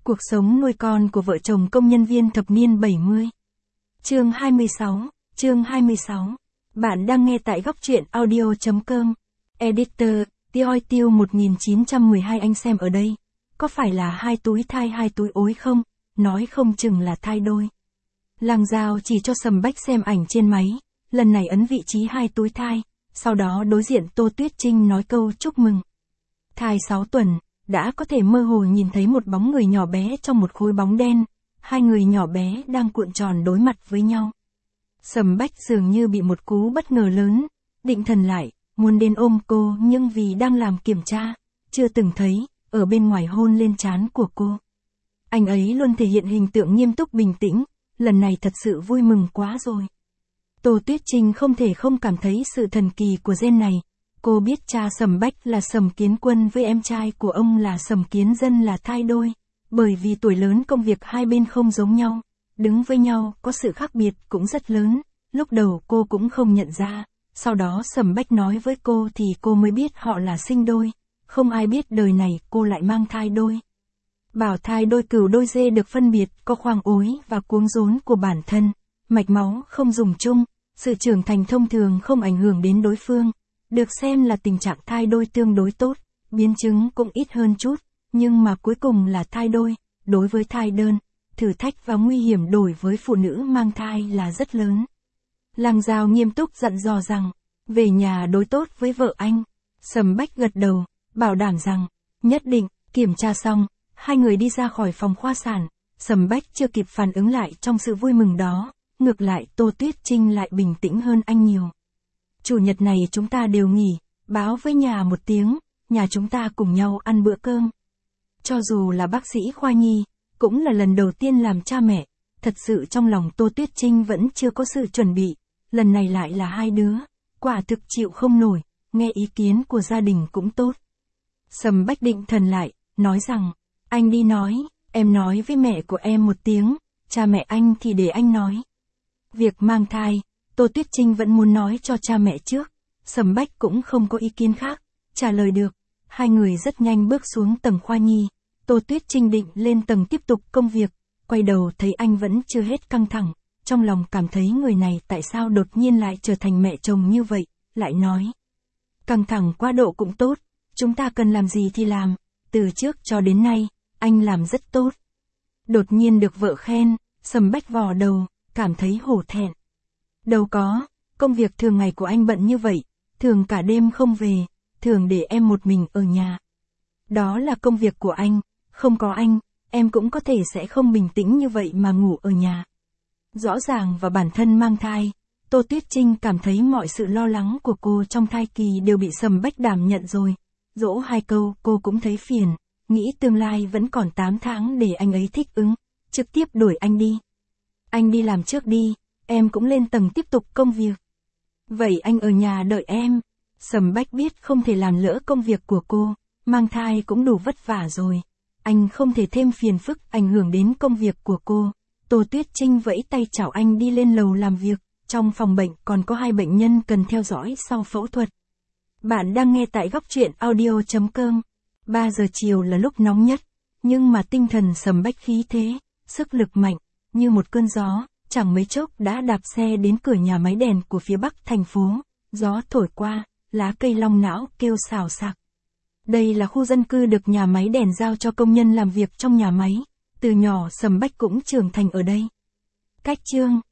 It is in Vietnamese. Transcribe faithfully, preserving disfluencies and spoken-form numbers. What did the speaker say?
Cuộc sống nuôi con của vợ chồng công nhân viên thập niên bảy mươi. Chương hai mươi sáu, chương hai mươi sáu. Bạn đang nghe tại góc truyện audio chấm com. Editor, Tioi Tiêu một nghìn chín trăm mười hai. Anh xem ở đây. Có phải là hai túi thai hai túi ối không? Nói không chừng là thai đôi. Làng Giao chỉ cho Sầm Bách xem ảnh trên máy. Lần này ấn vị trí hai túi thai. Sau đó đối diện Tô Tuyết Trinh nói câu chúc mừng. Thai sáu tuần. Đã có thể mơ hồ nhìn thấy một bóng người nhỏ bé trong một khối bóng đen, hai người nhỏ bé đang cuộn tròn đối mặt với nhau. Sầm Bách dường như bị một cú bất ngờ lớn, định thần lại, muốn đến ôm cô nhưng vì đang làm kiểm tra, chưa từng thấy, ở bên ngoài hôn lên trán của cô. Anh ấy luôn thể hiện hình tượng nghiêm túc bình tĩnh, lần này thật sự vui mừng quá rồi. Tô Tuyết Trinh không thể không cảm thấy sự thần kỳ của gen này. Cô biết cha Sầm Bách là Sầm Kiến Quân với em trai của ông là Sầm Kiến Dân là thai đôi, bởi vì tuổi lớn công việc hai bên không giống nhau, đứng với nhau có sự khác biệt cũng rất lớn, lúc đầu cô cũng không nhận ra, sau đó Sầm Bách nói với cô thì cô mới biết họ là sinh đôi, không ai biết đời này cô lại mang thai đôi. Bảo thai đôi cừu đôi dê được phân biệt có khoang ối và cuống rốn của bản thân, mạch máu không dùng chung, sự trưởng thành thông thường không ảnh hưởng đến đối phương. Được xem là tình trạng thai đôi tương đối tốt, biến chứng cũng ít hơn chút, nhưng mà cuối cùng là thai đôi, đối với thai đơn, thử thách và nguy hiểm đối với phụ nữ mang thai là rất lớn. Làng Giao nghiêm túc dặn dò rằng, về nhà đối tốt với vợ anh. Sầm Bách gật đầu, bảo đảm rằng, nhất định, kiểm tra xong, hai người đi ra khỏi phòng khoa sản, Sầm Bách chưa kịp phản ứng lại trong sự vui mừng đó, ngược lại Tô Tuyết Trinh lại bình tĩnh hơn anh nhiều. Chủ nhật này chúng ta đều nghỉ, báo với nhà một tiếng, nhà chúng ta cùng nhau ăn bữa cơm. Cho dù là bác sĩ khoa nhi, cũng là lần đầu tiên làm cha mẹ, thật sự trong lòng Tô Tuyết Trinh vẫn chưa có sự chuẩn bị, lần này lại là hai đứa, quả thực chịu không nổi, nghe ý kiến của gia đình cũng tốt. Sầm Bách định thần lại, nói rằng, anh đi nói, em nói với mẹ của em một tiếng, cha mẹ anh thì để anh nói. Việc mang thai, Tô Tuyết Trinh vẫn muốn nói cho cha mẹ trước, Sầm Bách cũng không có ý kiến khác, trả lời được. Hai người rất nhanh bước xuống tầng khoa nhi, Tô Tuyết Trinh định lên tầng tiếp tục công việc, quay đầu thấy anh vẫn chưa hết căng thẳng, trong lòng cảm thấy người này tại sao đột nhiên lại trở thành mẹ chồng như vậy, lại nói. Căng thẳng quá độ cũng tốt, chúng ta cần làm gì thì làm, từ trước cho đến nay, anh làm rất tốt. Đột nhiên được vợ khen, Sầm Bách vò đầu, cảm thấy hổ thẹn. Đâu có, công việc thường ngày của anh bận như vậy, thường cả đêm không về, thường để em một mình ở nhà. Đó là công việc của anh, không có anh, em cũng có thể sẽ không bình tĩnh như vậy mà ngủ ở nhà. Rõ ràng và bản thân mang thai, Tô Tuyết Trinh cảm thấy mọi sự lo lắng của cô trong thai kỳ đều bị Sầm Bách đảm nhận rồi. Dỗ hai câu cô cũng thấy phiền, nghĩ tương lai vẫn còn tám tháng để anh ấy thích ứng, trực tiếp đuổi anh đi. Anh đi làm trước đi. Em cũng lên tầng tiếp tục công việc. Vậy anh ở nhà đợi em. Sầm Bách biết không thể làm lỡ công việc của cô, mang thai cũng đủ vất vả rồi. Anh không thể thêm phiền phức ảnh hưởng đến công việc của cô. Tô Tuyết Trinh vẫy tay chào anh đi lên lầu làm việc, trong phòng bệnh còn có hai bệnh nhân cần theo dõi sau phẫu thuật. Bạn đang nghe tại góc truyện audio chấm com. ba giờ chiều là lúc nóng nhất, nhưng mà tinh thần Sầm Bách khí thế, sức lực mạnh, như một cơn gió. Chẳng mấy chốc đã đạp xe đến cửa nhà máy đèn của phía bắc thành phố, gió thổi qua, lá cây long não kêu xào xạc. Đây là khu dân cư được nhà máy đèn giao cho công nhân làm việc trong nhà máy, từ nhỏ Sầm Bách cũng trưởng thành ở đây. Cách chương,